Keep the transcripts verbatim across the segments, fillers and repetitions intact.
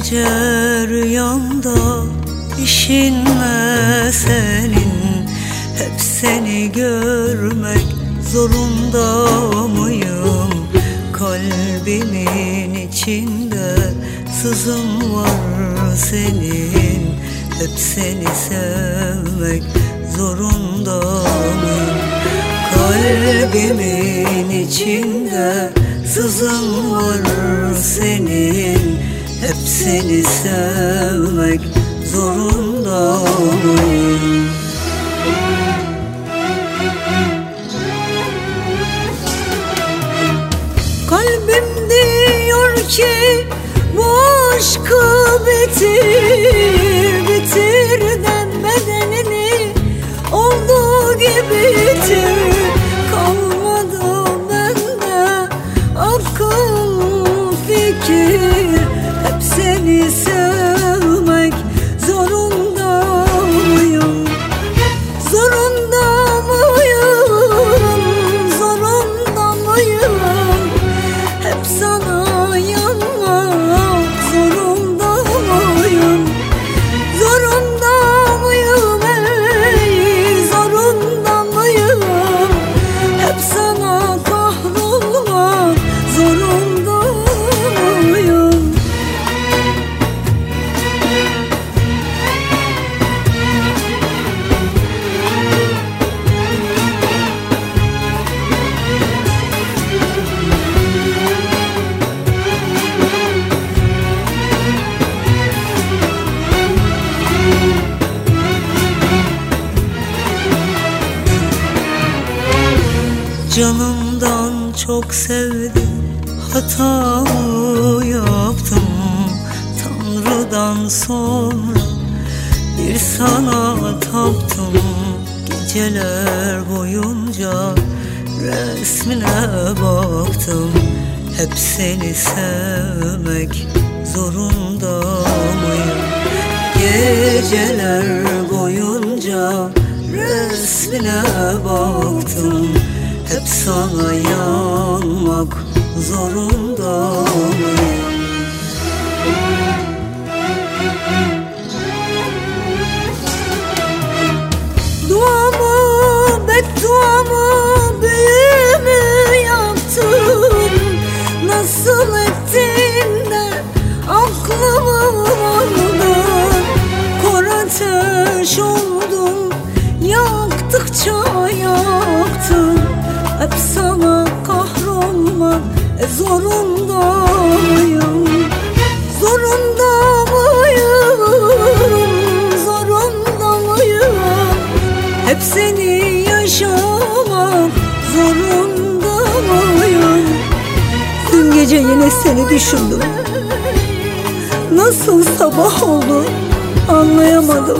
gece rüyamda işinle senin, hep seni görmek zorunda mıyım? Kalbimin içinde sızım var senin, hep seni sevmek zorunda mıyım? Kalbimin içinde sızım var senin, hep seni sevmek zorunda mıyım? Kalbim diyor ki bu aşkı bitir, bitir de bedenini olduğu gibi bitir. Kalmadı bende akıl fikir, hep seni sevmek zorunda mıyım? Zorunda mıyım? Zorunda mıyım? Hep sana yanmak zorunda mıyım? Zorunda mıyım ey? Zorunda mıyım? Hep sana kahrolmak zorunda mıyım? Canımdan çok sevdim, hatamı yaptım. Tanrı'dan sonra bir sana taptım. Geceler boyunca resmine baktım. Hep seni sevmek zorunda mıyım? Geceler boyunca resmine baktım. Hep sana yanmak zorunda mıyım? Duamı, bedduamı, büyümü yaptım. Nasıl ettin de aklımı aldın? Kor ateş oldum, yaktıkça yaktın. Hep sana kahrolmak e, zorunda mıyım? Zorunda mıyım? Zorunda mıyım? Hep seni yaşamak zorunda mıyım? Dün gece yine seni düşündüm. Nasıl sabah oldu anlayamadım.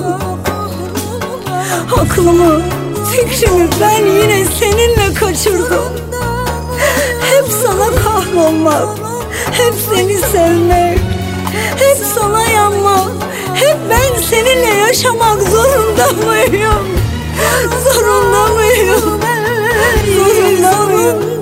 Aklımı, fikrimi ben yine seninle kaçırdım. Hep sana kahrolmak, hep seni sevmek, hep sana yanmak, hep ben seninle yaşamak zorunda mıyım? Zorunda mıyım? Zorunda mıyım?